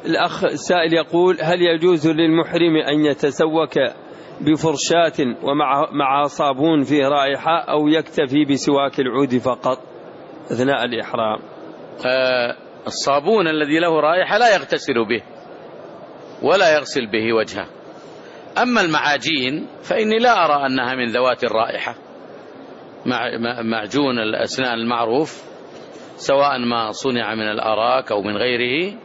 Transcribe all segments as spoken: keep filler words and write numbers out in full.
الأخ السائل يقول: هل يجوز للمحرم أن يتسوك بفرشاة ومع مع صابون فيه رائحة، أو يكتفي بسواك العود فقط أثناء الإحرام؟ آه الصابون الذي له رائحة لا يغتسل به ولا يغسل به وجهه. أما المعاجين فإني لا أرى أنها من ذوات الرائحة. معجون الأسنان المعروف سواء ما صنع من الأراك أو من غيره،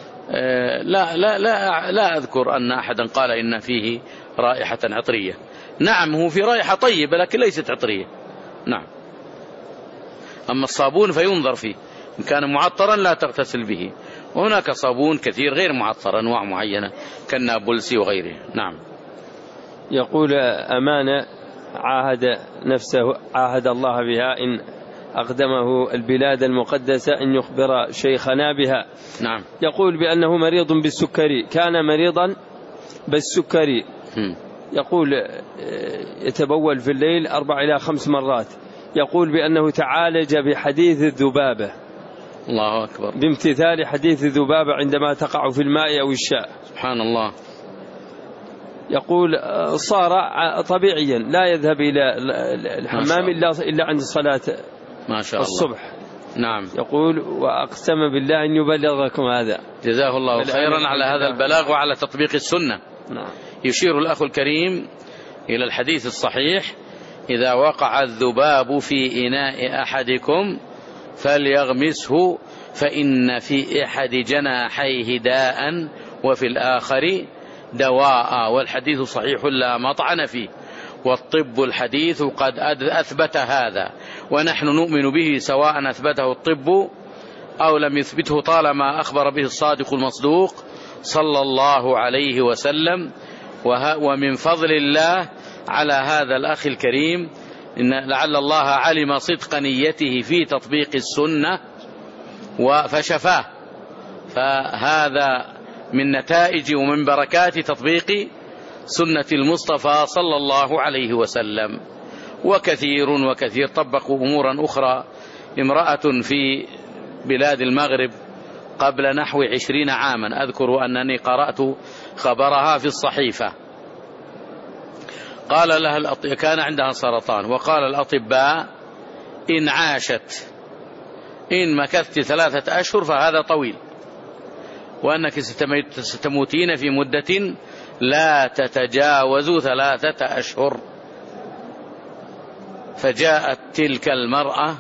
لا لا لا لا أذكر أن أحدا قال إن فيه رائحة عطرية. نعم هو في رائحة طيبة لكن ليست عطرية. نعم. أما الصابون فينظر فيه، إن كان معطرا لا تغتسل به، وهناك صابون كثير غير معطر أنواع معينة كالنابلسي وغيره. نعم. يقول: أمانة عاهد نفسه عاهد الله بها إن أقدمه البلاد المقدسة أن يخبر شيخنا بها. نعم. يقول بأنه مريض بالسكري، كان مريضا بالسكري. م. يقول يتبول في الليل أربع إلى خمس مرات. يقول بأنه تعالج بحديث الذبابة. الله أكبر. بامتثال حديث الذبابة عندما تقع في الماء أو الشاء. سبحان الله. يقول صار طبيعيا لا يذهب إلى الحمام إلا إلا عند صلاة ما شاء الله الصبح. نعم. يقول: وأقسم بالله أن يبلغكم هذا. جزاه الله خيرا على هذا البلاغ وعلى تطبيق السنة. نعم. يشير الأخ الكريم إلى الحديث الصحيح: إذا وقع الذباب في إناء أحدكم فليغمسه فإن في أحد جناحيه داء وفي الآخر دواء، والحديث صحيح لا مطعن فيه، والطب الحديث قد أثبت هذا، ونحن نؤمن به سواء أثبته الطب أو لم يثبته طالما أخبر به الصادق المصدوق صلى الله عليه وسلم. ومن فضل الله على هذا الأخ الكريم إن لعل الله علم صدق نيته في تطبيق السنة فشفاه، فهذا من نتائج ومن بركات تطبيق سنة المصطفى صلى الله عليه وسلم. وكثير وكثير طبقوا أمورا أخرى. امرأة في بلاد المغرب قبل نحو عشرين عاما أذكر أنني قرأت خبرها في الصحيفة، قال لها الأط... كان عندها سرطان، وقال الأطباء: إن عاشت إن مكثت ثلاثة أشهر فهذا طويل، وأنك ستموتين في مدة لا تتجاوز ثلاثة أشهر. فجاءت تلك المرأة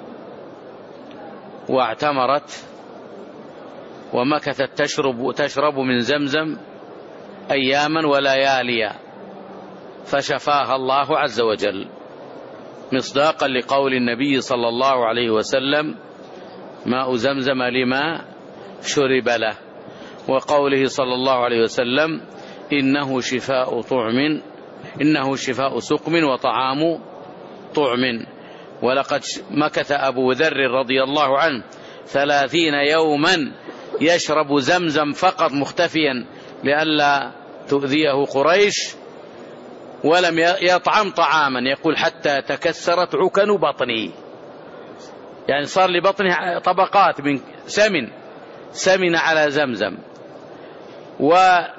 واعتمرت ومكثت تشرب تشرب من زمزم أياما ولياليا، فشفاها الله عز وجل، مصداقا لقول النبي صلى الله عليه وسلم: ماء زمزم لما شرب له، وقوله صلى الله عليه وسلم: إنه شفاء طعم إنه شفاء سقم وطعام طعم. ولقد مكث أبو ذر رضي الله عنه ثلاثين يوما يشرب زمزم فقط مختفيا لئلا تؤذيه قريش، ولم يطعم طعاما، يقول: حتى تكسرت عكن بطني، يعني صار لبطنه طبقات من سمن سمن على زمزم. وأنا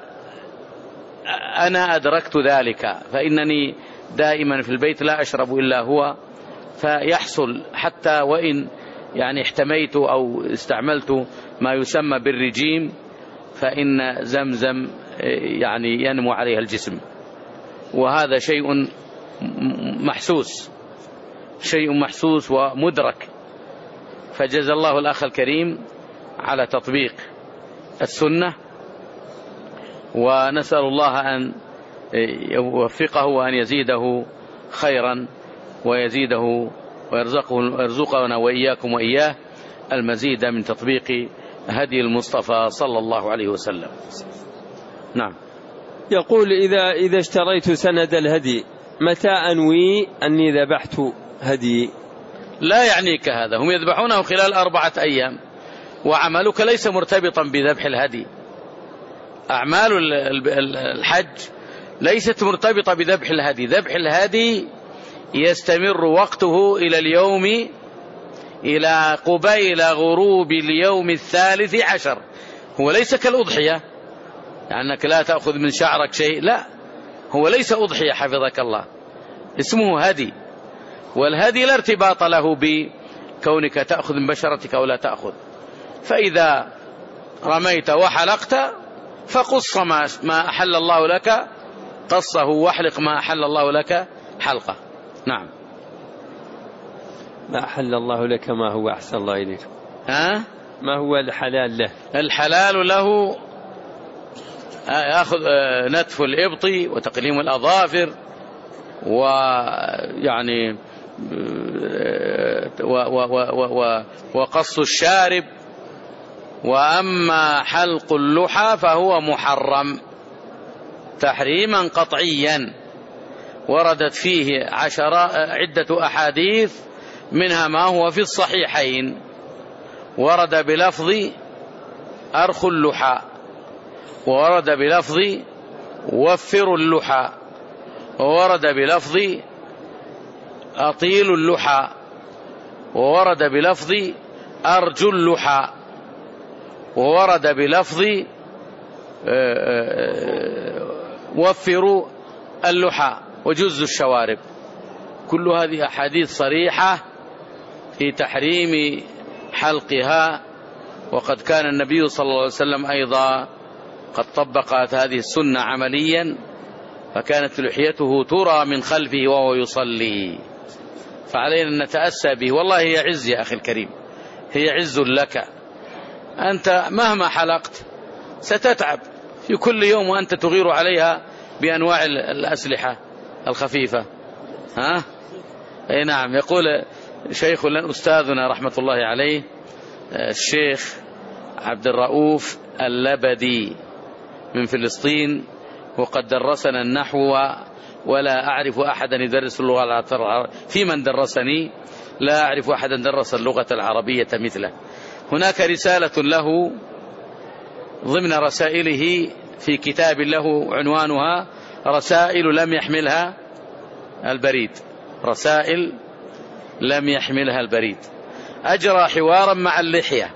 أدركت ذلك، فإنني دائما في البيت لا أشرب إلا هو، فيحصل حتى وإن يعني احتميت أو استعملت ما يسمى بالرجيم فإن زمزم يعني ينمو عليها الجسم، وهذا شيء محسوس شيء محسوس ومدرك. فجزا الله الأخ الكريم على تطبيق السنة، ونسأل الله أن يوفقه وأن يزيده خيرا ويزيده ويرزقه ويرزقنا وإياكم وإياه المزيد من تطبيق هدي المصطفى صلى الله عليه وسلم. نعم. يقول: إذا إذا اشتريت سند الهدي متى أنوي أني ذبحت هدي؟ لا يعنيك هذا، هم يذبحونه خلال أربعة أيام، وعملك ليس مرتبطا بذبح الهدي. أعمال الحج ليست مرتبطة بذبح الهدي. ذبح الهدي يستمر وقته إلى اليوم إلى قبيل غروب اليوم الثالث عشر هو ليس كالأضحية يعني أنك لا تأخذ من شعرك شيء، لا، هو ليس أضحية حفظك الله، اسمه هدي، والهدي لا ارتباط له بكونك تأخذ من بشرتك أو لا تأخذ. فإذا رميت وحلقت فقص ما أحل الله لك قصه، واحلق ما أحل الله لك حلقه. نعم. ما أحل الله لك ما هو أحسن الله إليك؟ ها؟ ما هو الحلال له؟ الحلال له يأخذ نتف الإبط وتقليم الأظافر ويعني وقص الشارب. وأما حلق اللحى فهو محرم تحريما قطعيا، وردت فيه عشر عدة أحاديث، منها ما هو في الصحيحين، ورد بلفظ أرخوا اللحى، وورد بلفظ وفروا اللحى، وورد بلفظ أطيلوا اللحى، وورد بلفظ أرجوا اللحى، وورد بلفظ وفروا اللحى وجزوا الشوارب. كل هذه أحاديث صريحة في تحريم حلقها، وقد كان النبي صلى الله عليه وسلم أيضا قد طبقت هذه السنة عمليا، فكانت لحيته ترى من خلفه وهو يصلي، فعلينا أن نتأسى به. والله هي عز يا أخي الكريم، هي عز لك. أنت مهما حلقت ستتعب في كل يوم وأنت تغير عليها بأنواع الأسلحة الخفيفة. ها؟ أي نعم. يقول شيخ لنا أستاذنا رحمة الله عليه الشيخ عبد الرؤوف اللبدي من فلسطين، وقد درسنا النحو ولا أعرف أحدا يدرس اللغة العربية، في من درسني لا أعرف أحدا درس اللغة العربية مثله. هناك رسالة له ضمن رسائله في كتاب له عنوانها رسائل لم يحملها البريد، رسائل لم يحملها البريد. أجرى حوارا مع اللحية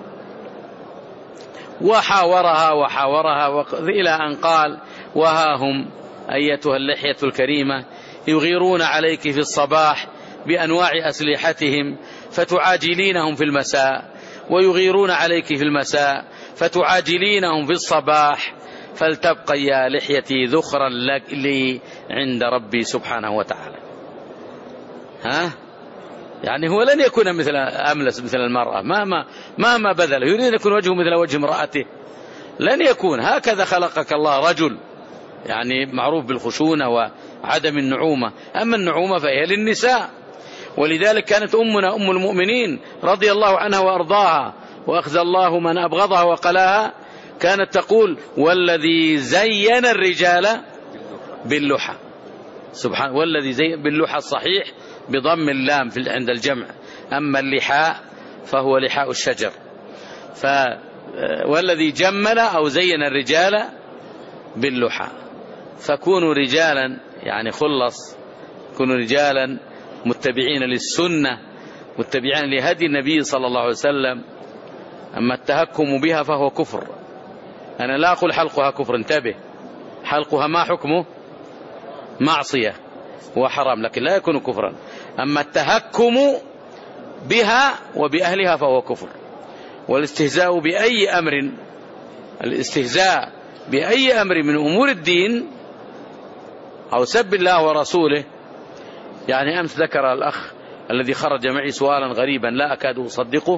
وحاورها وحاورها إلى أن قال: وها هم أيتها اللحية الكريمة يغيرون عليك في الصباح بأنواع أسلحتهم فتعاجلينهم في المساء، ويغيرون عليك في المساء فتعاجلينهم في الصباح، فلتبقى يا لحيتي ذخرا لك لي عند ربي سبحانه وتعالى. ها؟ يعني هو لن يكون مثل أملس مثل المرأة مهما مهما بذل، يريد أن يكون وجهه مثل وجه امرأته، لن يكون. هكذا خلقك الله رجل يعني معروف بالخشونة وعدم النعومة، أما النعومة فهي للنساء. ولذلك كانت أمنا أم المؤمنين رضي الله عنها وأرضاها وأخزى الله من أبغضها وقلاها، كانت تقول: والذي زين الرجال باللحى. سبحان، والذي زين باللحى الصحيح بضم اللام في عند الجمع، أما اللحاء فهو لحاء الشجر. ف والذي جمل أو زين الرجال باللحى. فكونوا رجالا يعني خلص، كونوا رجالا متبعين للسنة، متبعين لهدي النبي صلى الله عليه وسلم. أما التهكم بها فهو كفر. أنا لا أقول حلقها كفر، انتبه، حلقها ما حكمه؟ معصية وحرام، لكن لا يكون كفرا. أما التهكم بها وبأهلها فهو كفر. والاستهزاء بأي أمر، الاستهزاء بأي أمر من أمور الدين أو سب الله ورسوله. يعني أمس ذكر الأخ الذي خرج معي سؤالا غريبا لا أكاد أصدقه،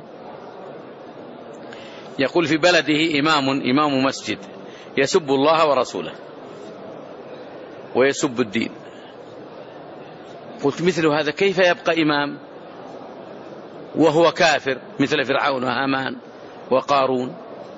يقول: في بلده إمام إمام مسجد يسب الله ورسوله ويسب الدين. قلت: مثل هذا كيف يبقى إمام وهو كافر مثل فرعون وهامان وقارون؟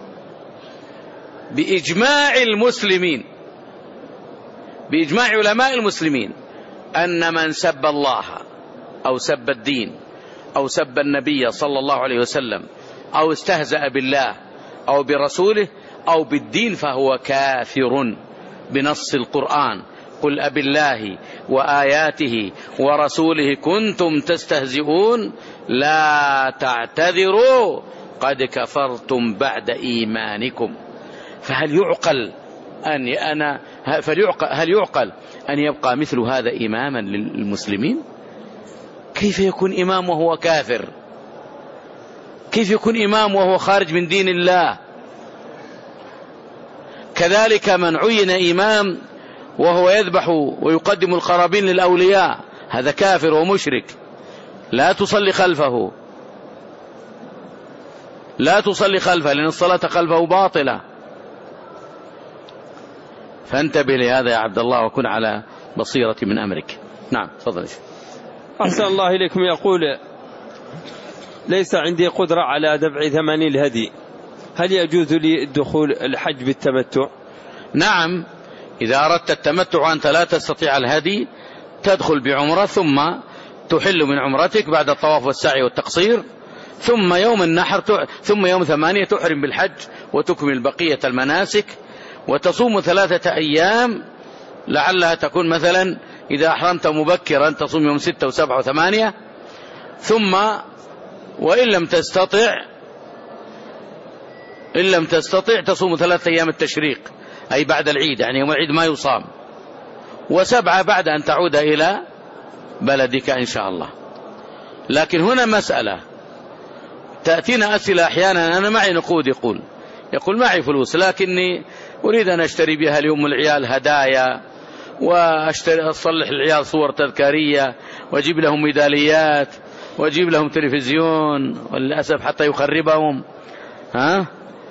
بإجماع المسلمين، بإجماع علماء المسلمين، أن من سب الله أو سب الدين أو سب النبي صلى الله عليه وسلم أو استهزأ بالله أو برسوله أو بالدين فهو كافر بنص القرآن: قل أبالله وآياته ورسوله كنتم تستهزئون لا تعتذروا قد كفرتم بعد إيمانكم. فهل يعقل أن أنا فليعقل هل يعقل أن يبقى مثل هذا إماما للمسلمين؟ كيف يكون إمام وهو كافر؟ كيف يكون إمام وهو خارج من دين الله؟ كذلك من عين إمام وهو يذبح ويقدم القرابين للأولياء، هذا كافر ومشرك، لا تصلي خلفه، لا تصلي خلفه، لأن الصلاة خلفه باطلة. فانتبه لهذا يا عبد الله، وكن على بصيرة من أمرك. نعم تفضل. أحسن الله إليكم. يقول: ليس عندي قدرة على دفع ثمن الهدي، هل يجوز لي الدخول الحج بالتمتع؟ نعم، إذا أردت التمتع وأنت لا تستطيع الهدي تدخل بعمرة ثم تحل من عمرتك بعد الطواف والسعي والتقصير، ثم يوم النحر ثم يوم ثمانية تحرم بالحج وتكمل بقية المناسك، وتصوم ثلاثة أيام، لعلها تكون مثلا إذا أحرمت مبكرا تصوم يوم ستة وسبعة وثمانية، ثم وإن لم تستطع إن لم تستطع تصوم ثلاثة أيام التشريق أي بعد العيد، يعني يوم العيد ما يصام، وسبعة بعد أن تعود إلى بلدك إن شاء الله. لكن هنا مسألة تأتينا أسئلة أحيانا: أنا معي نقود، يقول يقول معي فلوس لكني أريد أن أشتري بها لأم العيال هدايا، وأصلح العيال صور تذكارية، وأجيب لهم ميداليات، وأجيب لهم تلفزيون، وللأسف حتى يخربهم، ها،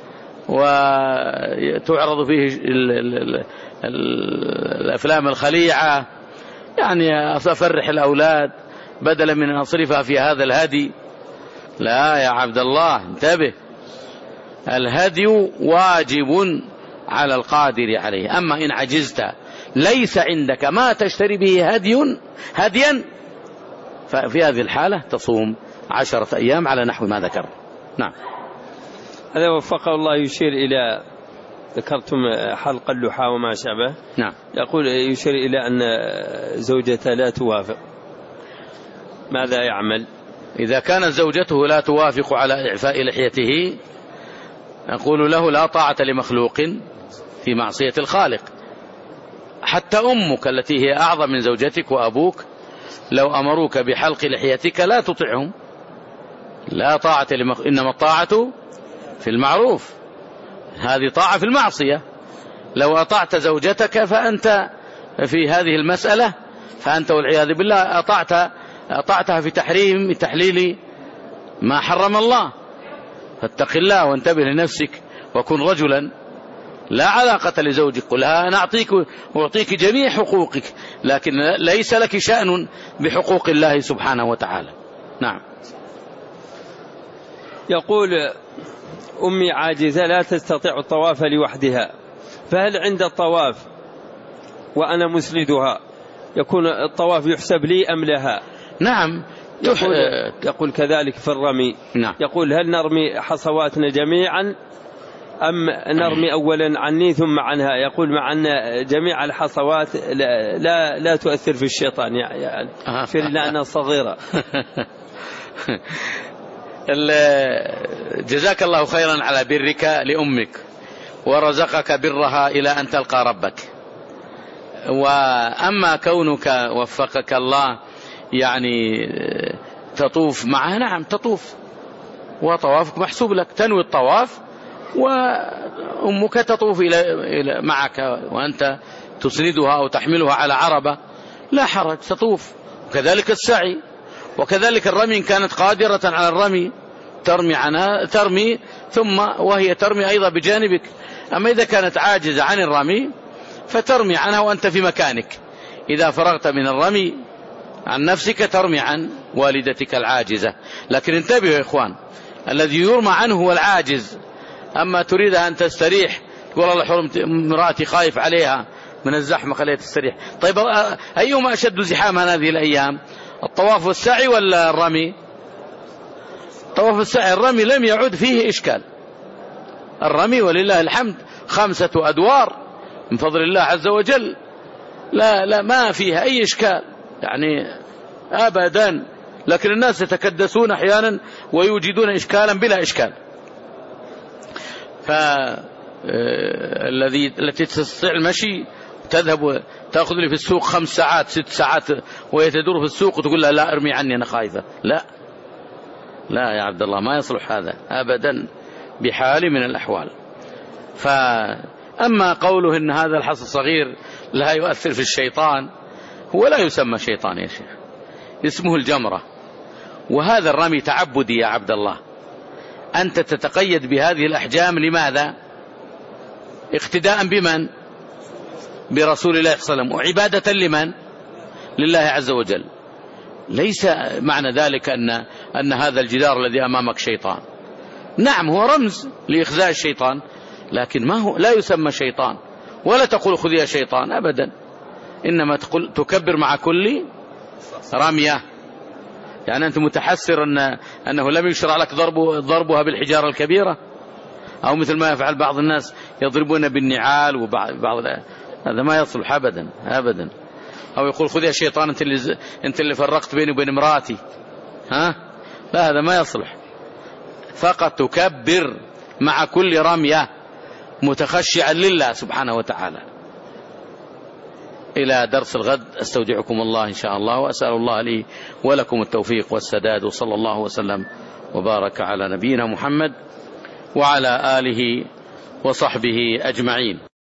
وتعرض فيه ال ال ال ال الأفلام الخليعة، يعني أفرح الأولاد بدلا من أن أصرفها في هذا الهدي. لا يا عبد الله، انتبه، الهدي واجب على القادر عليه. أما إن عجزت ليس عندك ما تشتري به هدي هديا ففي هذه الحالة تصوم عشرة أيام على نحو ما ذكر. نعم. هذا وفقه الله يشير إلى، ذكرتم حلق اللحى وما شابه. نعم. يقول يشير إلى أن زوجته لا توافق، ماذا يعمل؟ إذا كانت زوجته لا توافق على إعفاء لحيته نقول له: لا طاعة لمخلوق في معصية الخالق. حتى أمك التي هي أعظم من زوجتك وأبوك لو أمروك بحلق لحيتك لا تطعهم، لا طاعة لمخ... إنما الطاعة في المعروف، هذه طاعة في المعصية. لو أطعت زوجتك فأنت في هذه المسألة فأنت والعياذ بالله أطعت أطعتها في تحريم تحليل ما حرم الله. فاتق الله وانتبه لنفسك وكن رجلا، لا علاقة لزوجك، قلها أنا أعطيك وأعطيك جميع حقوقك، لكن ليس لك شأن بحقوق الله سبحانه وتعالى. نعم. يقول: أمي عاجزة لا تستطيع الطواف لوحدها، فهل عند الطواف وأنا مسندها يكون الطواف يحسب لي أم لها؟ نعم. يقول, يقول كذلك في الرمي. نعم. يقول: هل نرمي حصواتنا جميعا أم نرمي أولا عني ثم عنها؟ يقول: مع أن جميع الحصوات لا, لا, لا تؤثر في الشيطان، يعني في لأنها صغيرة. جزاك الله خيرا على برك لأمك ورزقك برها إلى أن تلقى ربك. وأما كونك وفقك الله يعني تطوف معها، نعم تطوف وطوافك محسوب لك، تنوي الطواف وأمك تطوف إلى معك وأنت تسندها أو تحملها على عربة، لا حرج، تطوف. وكذلك السعي، وكذلك الرمي إن كانت قادرة على الرمي ترمي عنها ترمي ثم وهي ترمي أيضا بجانبك. أما إذا كانت عاجزة عن الرمي فترمي عنها وأنت في مكانك، إذا فرغت من الرمي عن نفسك ترمي عن والدتك العاجزة. لكن انتبهوا يا إخوان، الذي يرمى عنه هو العاجز. أما تريد أن تستريح تقول الله حرمت امرأتي خايف عليها من الزحمة خليها تستريح. طيب أيهما أشد زحاما هذه الأيام، الطواف والسعي ولا الرمي؟ طواف السعي. الرمي لم يعد فيه إشكال، الرمي ولله الحمد خمسة أدوار من فضل الله عز وجل، لا لا ما فيها أي إشكال يعني أبدا. لكن الناس يتكدسون أحيانا ويوجدون إشكالا بلا إشكال. فالذي التي تستطيع المشي تذهب تأخذ لي في السوق خمس ساعات ست ساعات وهي تدور في السوق وتقول لها لا ارمي عني أنا خايفة. لا لا يا عبد الله، ما يصلح هذا أبدا بحال من الأحوال. فأما قوله إن هذا الحصى الصغير لا يؤثر في الشيطان، هو لا يسمى شيطان يا شيخ، اسمه الجمرة. وهذا الرمي تعبدي يا عبد الله، أنت تتقيد بهذه الأحجام لماذا؟ اقتداء بمن؟ برسول الله صلى الله عليه وسلم، وعبادة لمن؟ لله عز وجل. ليس معنى ذلك أن, أن هذا الجدار الذي أمامك شيطان. نعم هو رمز لإخزاء الشيطان، لكن ما هو لا يسمى شيطان، ولا تقول خذ يا شيطان أبدا، إنما تقول تكبر مع كل رمية. يعني أنت متحسر أن أنه لم يشرع لك ضرب ضربها بالحجارة الكبيرة، أو مثل ما يفعل بعض الناس يضربون بالنعال وبعض، هذا ما يصلح أبدا أبدا. أو يقول خذ يا شيطان أنت اللي, أنت اللي فرقت بيني وبين امرأتي، ها؟ لا هذا ما يصلح. فقط تكبر مع كل رمية متخشعا لله سبحانه وتعالى. إلى درس الغد أستودعكم الله إن شاء الله، وأسأل الله لي ولكم التوفيق والسداد، وصلى الله وسلم وبارك على نبينا محمد وعلى آله وصحبه أجمعين.